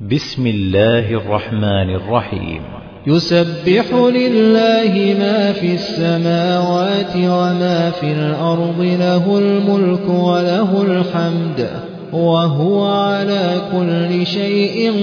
بسم الله الرحمن الرحيم. يسبح لله ما في السماوات وما في الأرض، له الملك وله الحمد وهو على كل شيء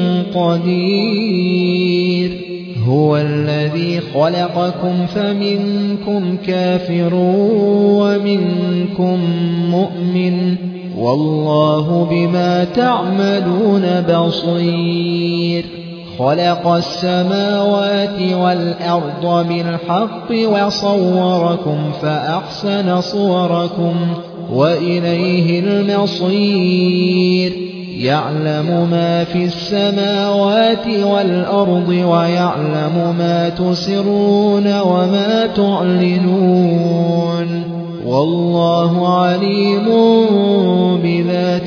قدير. هو الذي خلقكم فمنكم كافر ومنكم مؤمن، والله بما تعملون بصير. خلق السماوات والأرض بالحق وصوركم فأحسن صوركم وإليه المصير. يعلم ما في السماوات والأرض ويعلم ما تسرون وما تعلنون، والله عليم بذات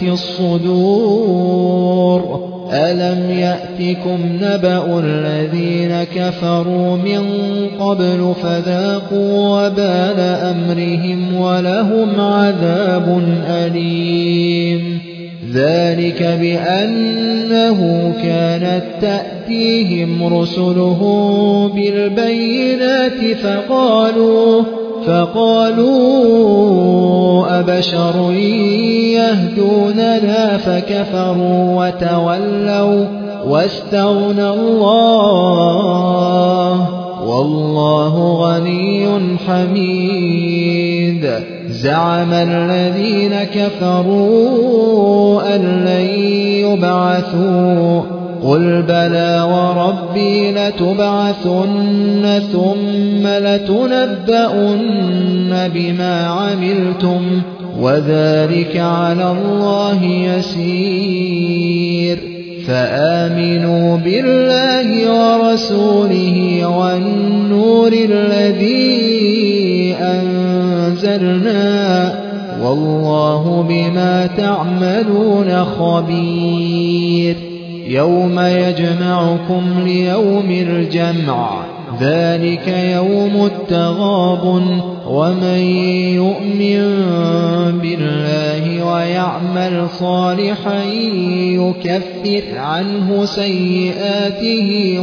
الصدور. ألم يأتكم نبأ الذين كفروا من قبل فذاقوا وبال أمرهم ولهم عذاب أليم. ذلك بأنه كانت تأتيهم رسلهم بالبينات فقالوا أبشر يهدوننا فكفروا وتولوا واستغنى الله، والله غني حميد. زعم الذين كفروا أن لن يبعثوا، قل بلى وربي لتبعثن ثم لتنبؤن بما عملتم وذلك على الله يسير. فآمنوا بالله ورسوله والنور الذي أنزلنا، والله بما تعملون خبير. يوم يجمعكم ليوم الجمع، ذلك يوم التغابن. ومن يؤمن بالله ويعمل صالحا يكفر عنه سيئاته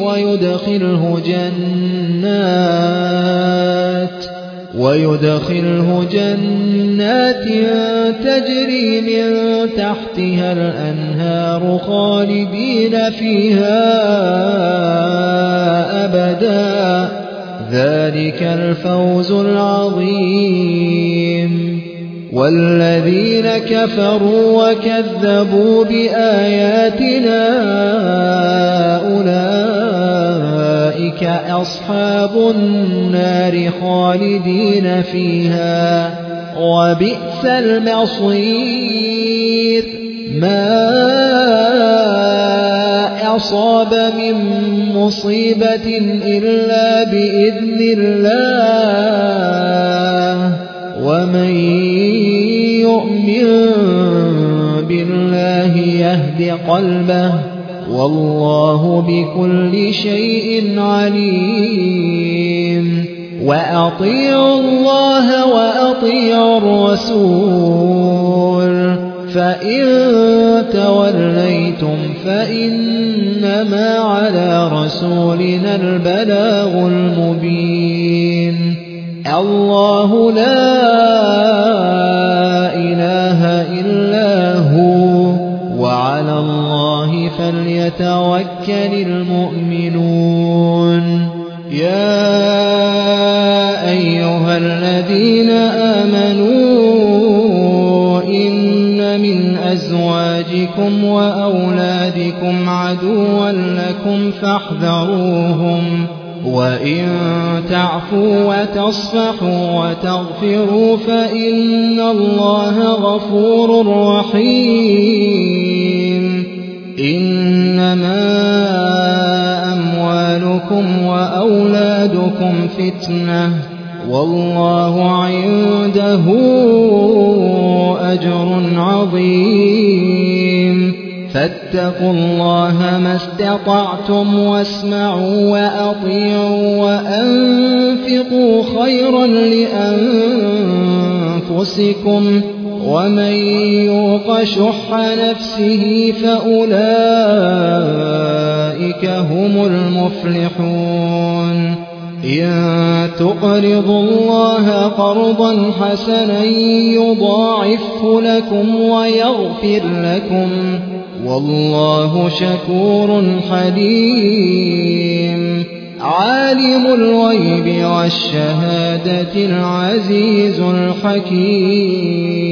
ويدخله جنات تجري من تحتها الأنهار خالدين فيها أبدا، ذلك الفوز العظيم. والذين كفروا وكذبوا بآياتنا أولئك أصحاب النار خالدين فيها وبئس المصير. ما أصاب من مصيبة إلا بإذن الله، ومن يؤمن بالله يهد قلبه، والله بكل شيء عليم. وأطيعوا الله وأطيعوا الرسول، فإن توليتم فإنما على رسولنا البلاغ المبين. الله لا إله إلا هو، وعلى الله فليتوكل المؤمنون. يا أيها الذين آمنوا إن من أزواجكم وأولادكم عدوا لكم فاحذروهم، وإن تعفوا وتصفحوا وتغفروا فإن الله غفور رحيم. إنما أموالكم وأولادكم فتنة، والله عنده أجر عظيم. فاتقوا الله ما استطعتم واسمعوا وأطيعوا وأنفقوا خيرا لأنفسكم، ومن يوق شح نفسه فأولئك هم المفلحون إن تقرضوا الله قرضا حسنا يضاعفه لكم ويغفر لكم والله شكور حليم عالم الغيب والشهادة العزيز الحكيم